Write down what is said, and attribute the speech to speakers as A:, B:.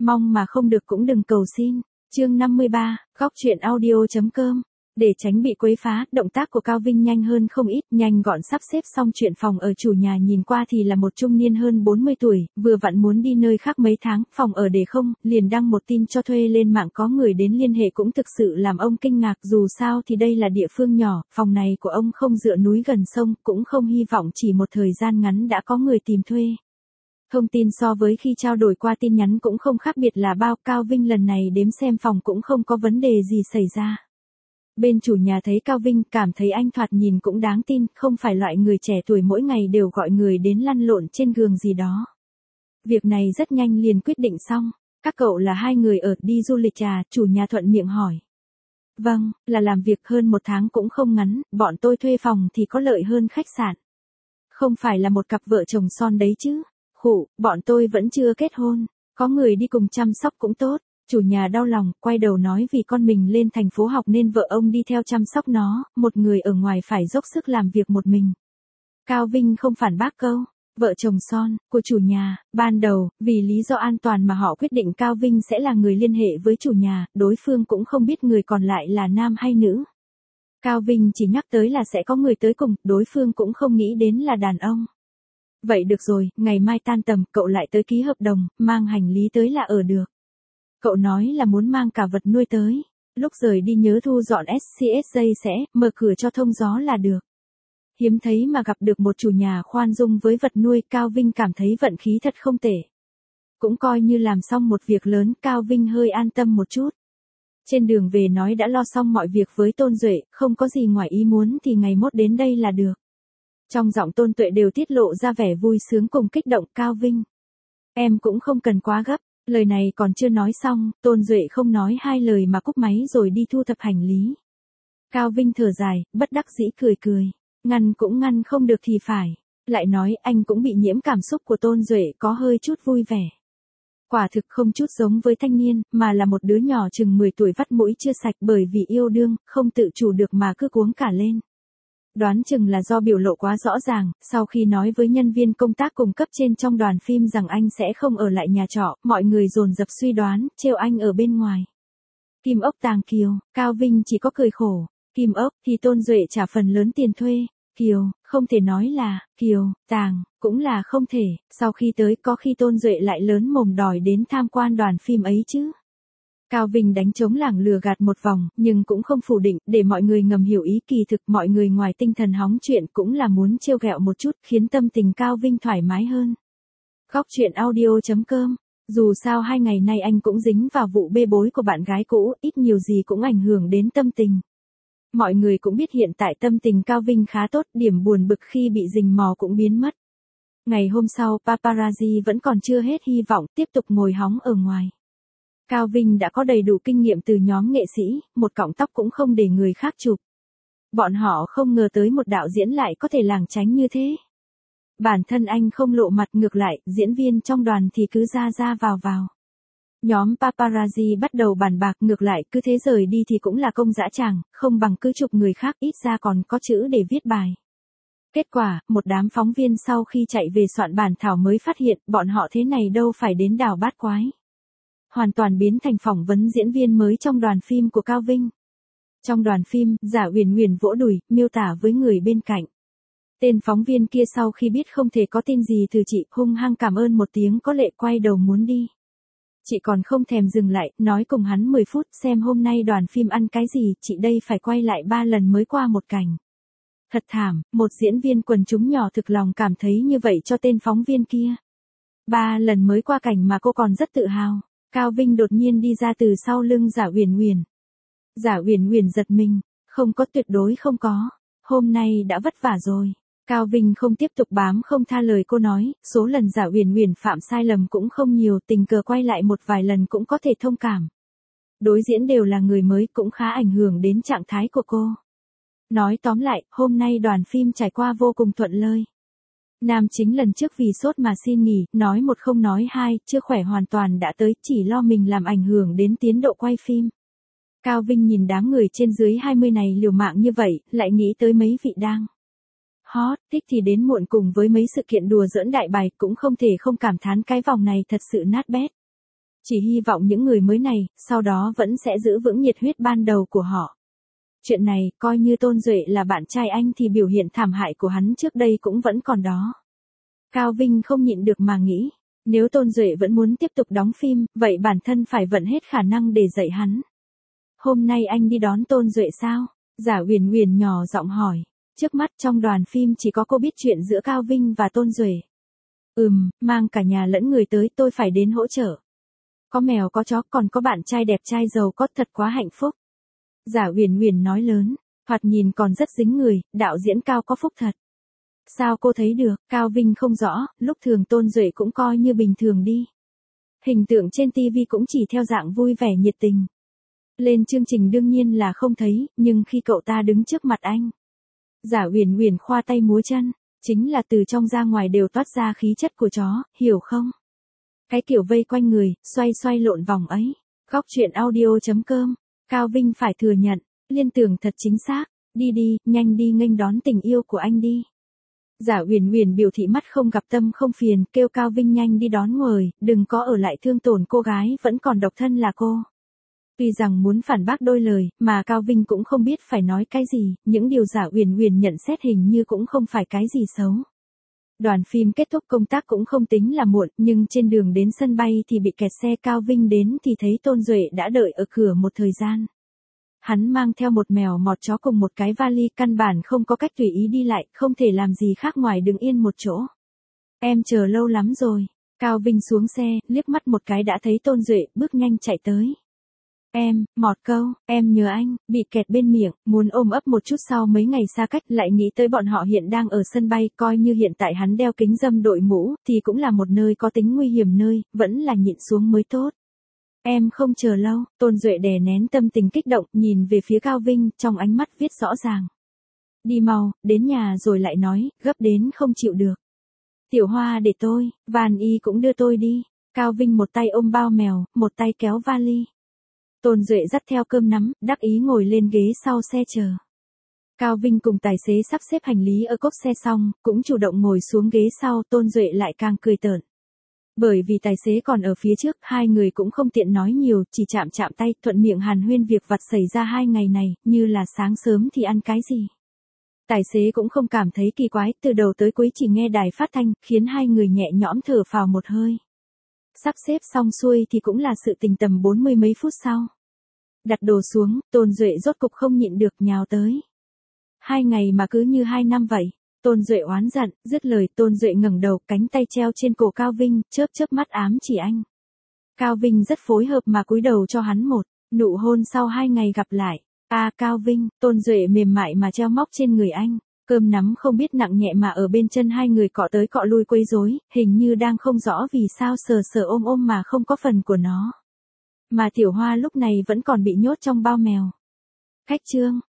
A: Mong mà không được cũng đừng cầu xin. Chương 53, góc truyện audio.com. Để tránh bị quấy phá, động tác của Cao Vinh nhanh hơn không ít, nhanh gọn sắp xếp xong chuyện phòng ở. Chủ nhà nhìn qua thì là một trung niên hơn 40 tuổi, vừa vặn muốn đi nơi khác mấy tháng, phòng ở để không, liền đăng một tin cho thuê lên mạng, có người đến liên hệ cũng thực sự làm ông kinh ngạc. Dù sao thì đây là địa phương nhỏ, phòng này của ông không dựa núi gần sông, cũng không hy vọng chỉ một thời gian ngắn đã có người tìm thuê. Thông tin so với khi trao đổi qua tin nhắn cũng không khác biệt là bao. Cao Vinh lần này đếm xem phòng cũng không có vấn đề gì xảy ra. Bên chủ nhà thấy Cao Vinh, cảm thấy anh thoạt nhìn cũng đáng tin, không phải loại người trẻ tuổi mỗi ngày đều gọi người đến lăn lộn trên giường gì đó. Việc này rất nhanh liền quyết định xong. Các cậu là hai người ở đi du lịch à? Chủ nhà thuận miệng hỏi. Vâng, là làm việc hơn một tháng cũng không ngắn, bọn tôi thuê phòng thì có lợi hơn khách sạn. Không phải là một cặp vợ chồng son đấy chứ. Khụ, bọn tôi vẫn chưa kết hôn, có người đi cùng chăm sóc cũng tốt. Chủ nhà đau lòng, quay đầu nói vì con mình lên thành phố học nên vợ ông đi theo chăm sóc nó, một người ở ngoài phải dốc sức làm việc một mình. Cao Vinh không phản bác câu vợ chồng son của chủ nhà. Ban đầu, vì lý do an toàn mà họ quyết định Cao Vinh sẽ là người liên hệ với chủ nhà, đối phương cũng không biết người còn lại là nam hay nữ. Cao Vinh chỉ nhắc tới là sẽ có người tới cùng, đối phương cũng không nghĩ đến là đàn ông. Vậy được rồi, ngày mai tan tầm, cậu lại tới ký hợp đồng, mang hành lý tới là ở được. Cậu nói là muốn mang cả vật nuôi tới. Lúc rời đi nhớ thu dọn SCS dây sẽ, mở cửa cho thông gió là được. Hiếm thấy mà gặp được một chủ nhà khoan dung với vật nuôi, Cao Vinh cảm thấy vận khí thật không tệ. Cũng coi như làm xong một việc lớn, Cao Vinh hơi an tâm một chút. Trên đường về nói đã lo xong mọi việc với Tôn Duệ, không có gì ngoài ý muốn thì ngày mốt đến đây là được. Trong giọng Tôn Tuệ đều tiết lộ ra vẻ vui sướng cùng kích động. Cao Vinh, em cũng không cần quá gấp. Lời này còn chưa nói xong, Tôn Duệ không nói hai lời mà cúp máy rồi đi thu thập hành lý. Cao Vinh thở dài, bất đắc dĩ cười cười. Ngăn cũng ngăn không được thì phải. Lại nói anh cũng bị nhiễm cảm xúc của Tôn Duệ, có hơi chút vui vẻ. Quả thực không chút giống với thanh niên, mà là một đứa nhỏ chừng 10 tuổi vắt mũi chưa sạch bởi vì yêu đương, không tự chủ được mà cứ cuống cả lên. Đoán chừng là do biểu lộ quá rõ ràng, sau khi nói với nhân viên công tác cùng cấp trên trong đoàn phim rằng anh sẽ không ở lại nhà trọ, mọi người dồn dập suy đoán, trêu anh ở bên ngoài. Kim ốc tàng kiều, Cao Vinh chỉ có cười khổ. Kim ốc thì Tôn Duệ trả phần lớn tiền thuê. Kiều, không thể nói là, kiều, tàng, cũng là không thể, sau khi tới có khi Tôn Duệ lại lớn mồm đòi đến tham quan đoàn phim ấy chứ. Cao Vinh đánh trống lảng lừa gạt một vòng, nhưng cũng không phủ định, để mọi người ngầm hiểu ý. Kỳ thực mọi người ngoài tinh thần hóng chuyện cũng là muốn trêu ghẹo một chút, khiến tâm tình Cao Vinh thoải mái hơn. Góc truyện audio.com. Dù sao 2 ngày nay anh cũng dính vào vụ bê bối của bạn gái cũ, ít nhiều gì cũng ảnh hưởng đến tâm tình. Mọi người cũng biết hiện tại tâm tình Cao Vinh khá tốt, điểm buồn bực khi bị rình mò cũng biến mất. Ngày hôm sau, paparazzi vẫn còn chưa hết hy vọng, tiếp tục ngồi hóng ở ngoài. Cao Vinh đã có đầy đủ kinh nghiệm từ nhóm nghệ sĩ, một cọng tóc cũng không để người khác chụp. Bọn họ không ngờ tới một đạo diễn lại có thể lảng tránh như thế. Bản thân anh không lộ mặt, ngược lại, diễn viên trong đoàn thì cứ ra ra vào vào. Nhóm paparazzi bắt đầu bàn bạc, ngược lại cứ thế rời đi thì cũng là công dã tràng, không bằng cứ chụp người khác, ít ra còn có chữ để viết bài. Kết quả, một đám phóng viên sau khi chạy về soạn bản thảo mới phát hiện, bọn họ thế này đâu phải đến đảo bát quái. Hoàn toàn biến thành phỏng vấn diễn viên mới trong đoàn phim của Cao Vinh. Trong đoàn phim, Giả Uyển Uyển vỗ đùi, miêu tả với người bên cạnh. Tên phóng viên kia sau khi biết không thể có tin gì từ chị, hung hăng cảm ơn một tiếng có lệ quay đầu muốn đi. Chị còn không thèm dừng lại, nói cùng hắn 10 phút xem hôm nay đoàn phim ăn cái gì, chị đây phải quay lại 3 lần mới qua một cảnh. Thật thảm, một diễn viên quần chúng nhỏ thực lòng cảm thấy như vậy cho tên phóng viên kia. 3 lần mới qua cảnh mà cô còn rất tự hào. Cao Vinh đột nhiên đi ra từ sau lưng Giả Uyển Uyển. Giả Uyển Uyển giật mình, không có, tuyệt đối không có, hôm nay đã vất vả rồi. Cao Vinh không tiếp tục bám không tha lời cô nói, số lần Giả Uyển Uyển phạm sai lầm cũng không nhiều, tình cờ quay lại một vài lần cũng có thể thông cảm. Đối diễn đều là người mới cũng khá ảnh hưởng đến trạng thái của cô. Nói tóm lại, hôm nay đoàn phim trải qua vô cùng thuận lợi. Nam chính lần trước vì sốt mà xin nghỉ, nói một không nói hai, chưa khỏe hoàn toàn đã tới, chỉ lo mình làm ảnh hưởng đến tiến độ quay phim. Cao Vinh nhìn đám người trên dưới 20 này liều mạng như vậy, lại nghĩ tới mấy vị đang hot, thích thì đến muộn cùng với mấy sự kiện đùa giỡn đại bài, cũng không thể không cảm thán cái vòng này thật sự nát bét. Chỉ hy vọng những người mới này, sau đó vẫn sẽ giữ vững nhiệt huyết ban đầu của họ. Chuyện này, coi như Tôn Duệ là bạn trai anh thì biểu hiện thảm hại của hắn trước đây cũng vẫn còn đó. Cao Vinh không nhịn được mà nghĩ, nếu Tôn Duệ vẫn muốn tiếp tục đóng phim, vậy bản thân phải vận hết khả năng để dạy hắn. Hôm nay anh đi đón Tôn Duệ sao? Giả Uyển Uyển nhỏ giọng hỏi. Trước mắt trong đoàn phim chỉ có cô biết chuyện giữa Cao Vinh và Tôn Duệ. Mang cả nhà lẫn người tới, tôi phải đến hỗ trợ. Có mèo có chó còn có bạn trai đẹp trai giàu có, thật quá hạnh phúc. Giả Uyển Uyển nói lớn, thoạt nhìn còn rất dính người, đạo diễn Cao có phúc thật. Sao cô thấy được? Cao Vinh không rõ, lúc thường Tôn Duệ cũng coi như bình thường đi. Hình tượng trên TV cũng chỉ theo dạng vui vẻ nhiệt tình. Lên chương trình đương nhiên là không thấy, nhưng khi cậu ta đứng trước mặt anh. Giả Uyển Uyển khoa tay múa chân, chính là từ trong ra ngoài đều toát ra khí chất của chó, hiểu không? Cái kiểu vây quanh người, xoay xoay lộn vòng ấy. Góc truyện audio.com, Cao Vinh phải thừa nhận, liên tưởng thật chính xác, đi đi, nhanh đi nghênh đón tình yêu của anh đi. Giả Uyển Uyển biểu thị mắt không gặp tâm không phiền, kêu Cao Vinh nhanh đi đón nguồi, đừng có ở lại thương tổn cô gái vẫn còn độc thân là cô. Tuy rằng muốn phản bác đôi lời, mà Cao Vinh cũng không biết phải nói cái gì, những điều Giả Uyển Uyển nhận xét hình như cũng không phải cái gì xấu. Đoàn phim kết thúc công tác cũng không tính là muộn, nhưng trên đường đến sân bay thì bị kẹt xe. Cao Vinh đến thì thấy Tôn Duệ đã đợi ở cửa một thời gian. Hắn mang theo một mèo một chó cùng một cái vali, căn bản không có cách tùy ý đi lại, không thể làm gì khác ngoài đứng yên một chỗ. Em chờ lâu lắm rồi. Cao Vinh xuống xe, liếc mắt một cái đã thấy Tôn Duệ, bước nhanh chạy tới. Một câu, em nhớ anh, bị kẹt bên miệng, muốn ôm ấp một chút. Sau mấy ngày xa cách lại nghĩ tới bọn họ hiện đang ở sân bay, coi như hiện tại hắn đeo kính râm đội mũ, thì cũng là một nơi có tính nguy hiểm nơi, vẫn là nhịn xuống mới tốt. Em không chờ lâu, Tôn Duệ đè nén tâm tình kích động, nhìn về phía Cao Vinh, trong ánh mắt viết rõ ràng. Đi mau, đến nhà rồi lại nói, gấp đến không chịu được. Tiểu Hoa để tôi, Van Y cũng đưa tôi đi. Cao Vinh một tay ôm bao mèo, một tay kéo vali. Tôn Duệ dắt theo cơm nắm, đắc ý ngồi lên ghế sau xe chờ. Cao Vinh cùng tài xế sắp xếp hành lý ở cốp xe xong, cũng chủ động ngồi xuống ghế sau. Tôn Duệ lại càng cười tởn. Bởi vì tài xế còn ở phía trước, hai người cũng không tiện nói nhiều, chỉ chạm chạm tay, thuận miệng hàn huyên việc vặt xảy ra 2 ngày này, như là sáng sớm thì ăn cái gì. Tài xế cũng không cảm thấy kỳ quái, từ đầu tới cuối chỉ nghe đài phát thanh, khiến hai người nhẹ nhõm thở phào một hơi. Sắp xếp xong xuôi thì cũng là sự tình tầm 40 mấy phút sau. Đặt đồ xuống, Tôn Duệ rốt cục không nhịn được nhào tới. 2 ngày mà cứ như 2 năm vậy. Tôn Duệ oán giận, dứt lời Tôn Duệ ngẩng đầu, cánh tay treo trên cổ Cao Vinh, chớp chớp mắt ám chỉ anh. Cao Vinh rất phối hợp mà cúi đầu cho hắn một nụ hôn. Sau 2 ngày gặp lại. Cao Vinh, Tôn Duệ mềm mại mà treo móc trên người anh. Cơm nắm không biết nặng nhẹ mà ở bên chân hai người cọ tới cọ lui quấy rối, hình như đang không rõ vì sao sờ sờ ôm ôm mà không có phần của nó. Mà Tiểu Hoa lúc này vẫn còn bị nhốt trong bao mèo. Khách trương,